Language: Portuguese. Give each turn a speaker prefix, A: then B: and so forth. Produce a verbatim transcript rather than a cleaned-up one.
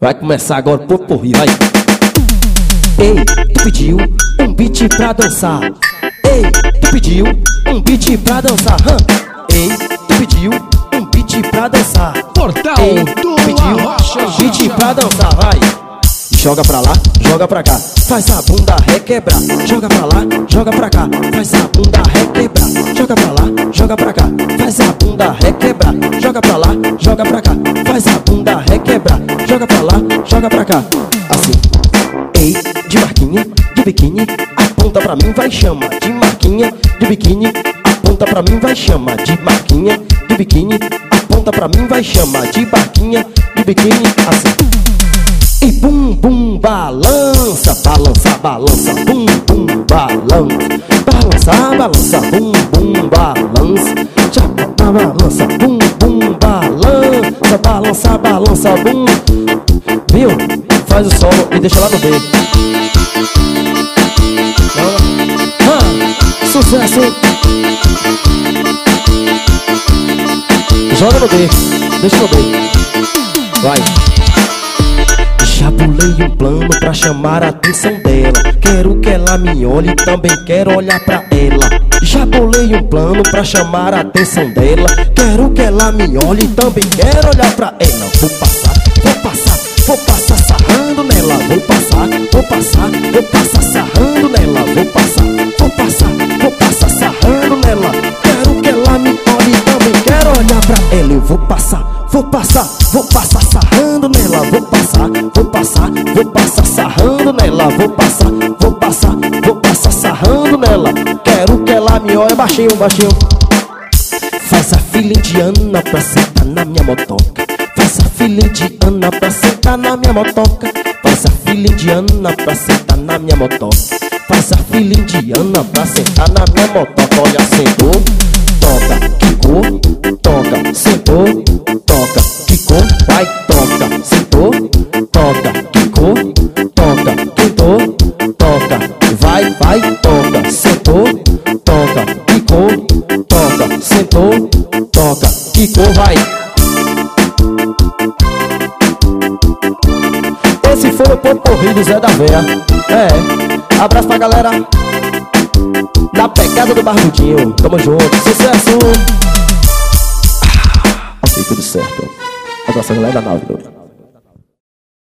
A: Vai começar agora o poporri, vai. Ei, tu pediu um beat pra dançar. Ei, tu pediu um beat pra dançar. Hum. Ei, tu pediu um beat pra dançar.
B: Portal
A: Ei,
B: do
A: tu pediu
B: Arrocha.
A: um beat pra dançar, vai. Joga pra lá, joga pra cá, faz a bunda requebrar. Joga pra lá, joga pra cá, faz a bunda requebrar. Joga pra lá, joga pra cá, faz a bunda requebrar. Joga pra lá, joga pra cá, faz a bunda requebrar. Joga pra lá, joga pra cá, assim. Ei, de marquinha, de biquíni, aponta pra mim, vai chama. De marquinha, de biquíni, aponta pra mim, vai chama. De marquinha, de biquíni, aponta pra mim, vai chama. De barquinha, de biquíni, assim. E bum bum balança, balança, balança, bum bum balança, balança, balança, bum bum balança, já balança, bum bum balança, balança, balança, bum. Viu? Faz o solo e deixa lá no B. Ah, sucesso. Joga no B, deixa no B. Vai. Já bolei um plano pra chamar a atenção dela. Quero que ela me olhe, também quero olhar pra ela. Já bolei um plano pra chamar a atenção dela. Quero que ela me olhe, também quero olhar pra ela. Vou passar, vou passar, vou passar sarrando nela. Vou passar, vou passar, vou passar sarrando nela. Vou passar, vou passar, vou passar sarrando nela. Quero que ela me olhe, também quero olhar pra ela. Eu vou passar, vou passar, vou passar sarrando nela. Vou passar, vou passar, vou passar sarrando nela. Vou passar, vou passar, vou passar sarrando nela. Quero que ela me olhe, baixinho, baixinho. Faz a fila indiana pra sentar na minha motoca. Faz a fila indiana pra sentar na minha motoca. Faz a fila indiana pra sentar na minha motoca. Faz a fila indiana pra sentar na minha motoca. Olha, sentou, toca, quicou, toca, sentou, toca, quicou, vai, toca, sentou, toca, quicou, toca, quintou, toca, vai, vai, toca, sentou, toca, quicou, toca, sentou, toca, quicou, vai. Esse foi o poporri do Zé da Véia. É, abraço pra galera da pegada do Barbudinho. Tamo junto, sucesso. Ah, ok, tudo certo. Abraço a galera da nave.